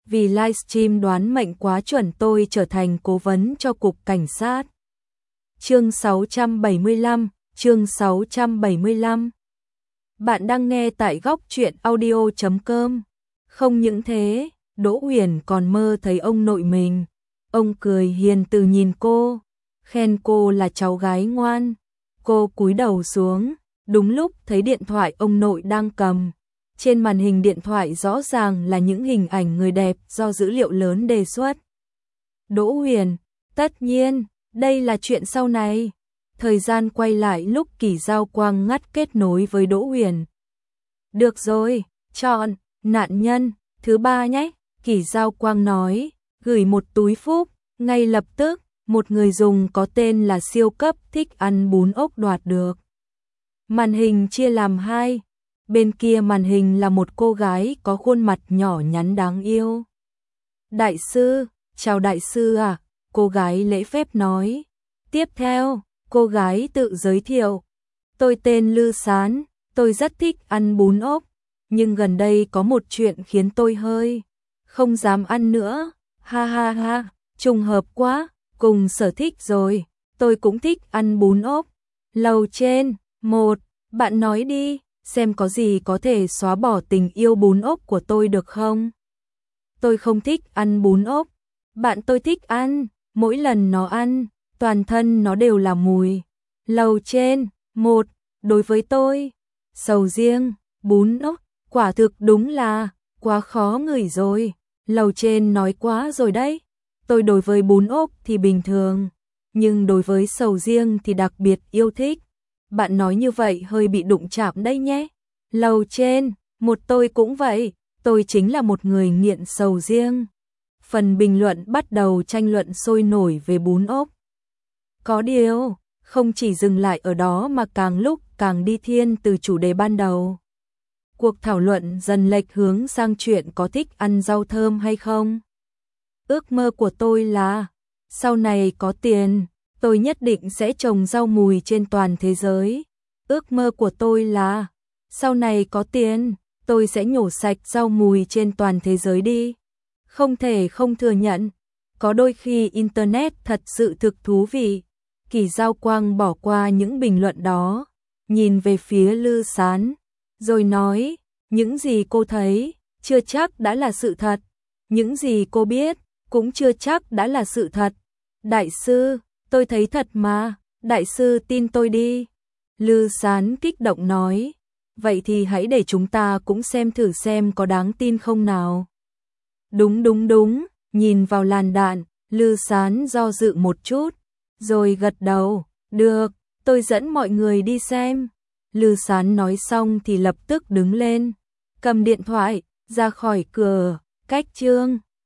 vì livestream đoán mệnh quá chuẩn tôi trở thành cố vấn cho cục cảnh sát. Chương 675, chương 675. Bạn đang nghe tại góc truyện audio.com. Không những thế, Đỗ Huyền còn mơ thấy ông nội mình. Ông cười hiền từ nhìn cô, khen cô là cháu gái ngoan. Cô cúi đầu xuống, đúng lúc thấy điện thoại ông nội đang cầm. Trên màn hình điện thoại rõ ràng là những hình ảnh người đẹp do dữ liệu lớn đề xuất. Đỗ Huyền, tất nhiên, đây là chuyện sau này. Thời gian quay lại lúc Kỷ Giao Quang ngắt kết nối với Đỗ Huyền. Được rồi, chọn nạn nhân thứ 3 nhé, Kỷ Giao Quang nói, gửi một túi phúc. Ngay lập tức, một người dùng có tên là siêu cấp thích ăn bún ốc đoạt được. Màn hình chia làm hai. Bên kia màn hình là một cô gái có khuôn mặt nhỏ nhắn đáng yêu. Đại sư, chào đại sư à, cô gái lễ phép nói. Tiếp theo, cô gái tự giới thiệu. Tôi tên Lư Sán, tôi rất thích ăn bún ốc, nhưng gần đây có một chuyện khiến tôi hơi không dám ăn nữa. Ha ha ha, trùng hợp quá, cùng sở thích rồi, tôi cũng thích ăn bún ốc. Lầu trên, 1, bạn nói đi, xem có gì có thể xóa bỏ tình yêu bún ốc của tôi được không? Tôi không thích ăn bún ốc, bạn tôi thích ăn, mỗi lần nó ăn, toàn thân nó đều là mùi. Lầu trên, 1, đối với tôi, sầu riêng, bún ốc, quả thực đúng là quá khó ngửi rồi. Lầu trên nói quá rồi đấy, tôi đối với bún ốc thì bình thường, nhưng đối với sầu riêng thì đặc biệt yêu thích. Bạn nói như vậy hơi bị đụng chạm đây nhé. Lầu trên, 1 tôi cũng vậy, tôi chính là một người nghiện sầu riêng. Phần bình luận bắt đầu tranh luận sôi nổi về bún ốc. Có điều, không chỉ dừng lại ở đó mà càng lúc càng đi thiên từ chủ đề ban đầu. Cuộc thảo luận dần lệch hướng sang chuyện có thích ăn rau thơm hay không. Ước mơ của tôi là, sau này có tiền, tôi nhất định sẽ trồng rau mùi trên toàn thế giới. Ước mơ của tôi là, sau này có tiền, tôi sẽ nhổ sạch rau mùi trên toàn thế giới đi. Không thể không thừa nhận, có đôi khi Internet thật sự thực thú vị. Kỷ Giao Quang bỏ qua những bình luận đó, nhìn về phía Lư Sán, rồi nói, những gì cô thấy, chưa chắc đã là sự thật. Những gì cô biết, cũng chưa chắc đã là sự thật. Đại sư, tôi thấy thật mà, đại sư tin tôi đi. Lư Sán kích động nói, vậy thì hãy để chúng ta cũng xem thử xem có đáng tin không nào. Đúng, nhìn vào làn đạn, Lư Sán do dự một chút, rồi gật đầu, được, tôi dẫn mọi người đi xem. Lư Sán nói xong thì lập tức đứng lên, cầm điện thoại, ra khỏi cửa, cách chương.